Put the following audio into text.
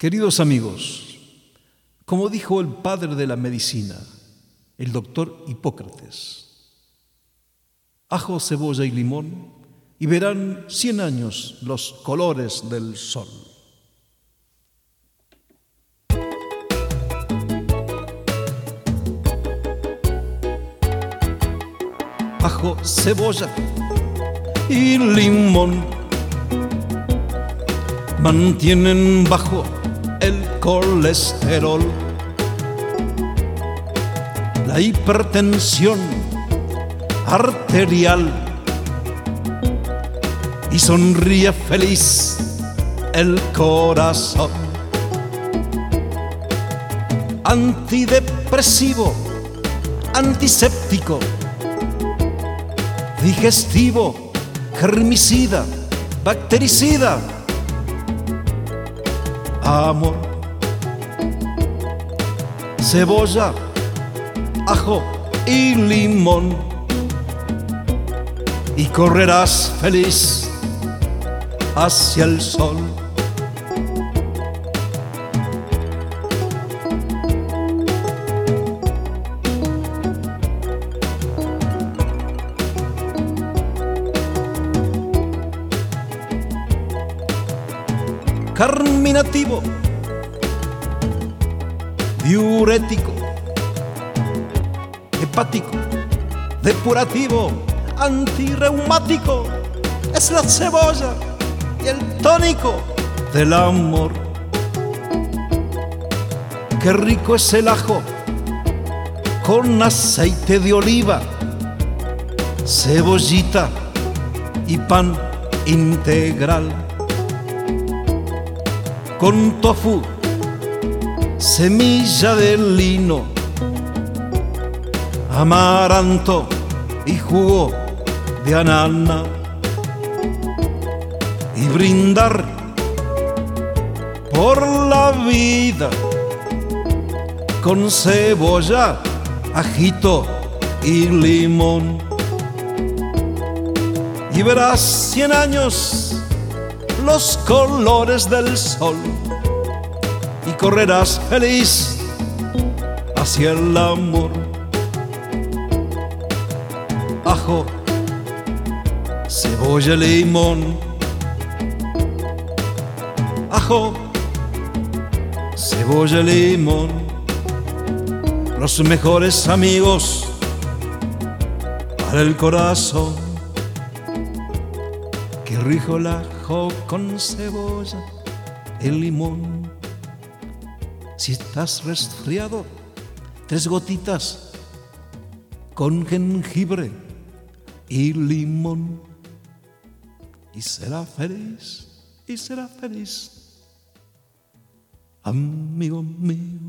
Queridos amigos, como dijo el padre de la medicina, el doctor Hipócrates, ajo, cebolla y limón, y verán 100 años los colores del sol. Ajo, cebolla y limón mantienen bajo el colesterol, la hipertensión arterial, y sonríe feliz el corazón. Antidepresivo, antiséptico, digestivo, germicida, bactericida, amor, cebolla, ajo y limón, y correrás feliz hacia el sol. Carminativo, diurético, hepático, depurativo, antirreumático, es la cebolla y el tónico del amor. Qué rico es el ajo con aceite de oliva, cebollita y pan integral, con tofu, semilla de lino, amaranto y jugo de anana, y brindar por la vida con cebolla, ajito y limón. Y verás 100 años los colores del sol, y correrás feliz hacia el amor. Ajo, cebolla, limón, ajo, cebolla, limón, los mejores amigos para el corazón. Qué rico el ajo con cebolla, el limón. Si estás resfriado, 3 gotitas con jengibre y limón, y será feliz, amigo mío.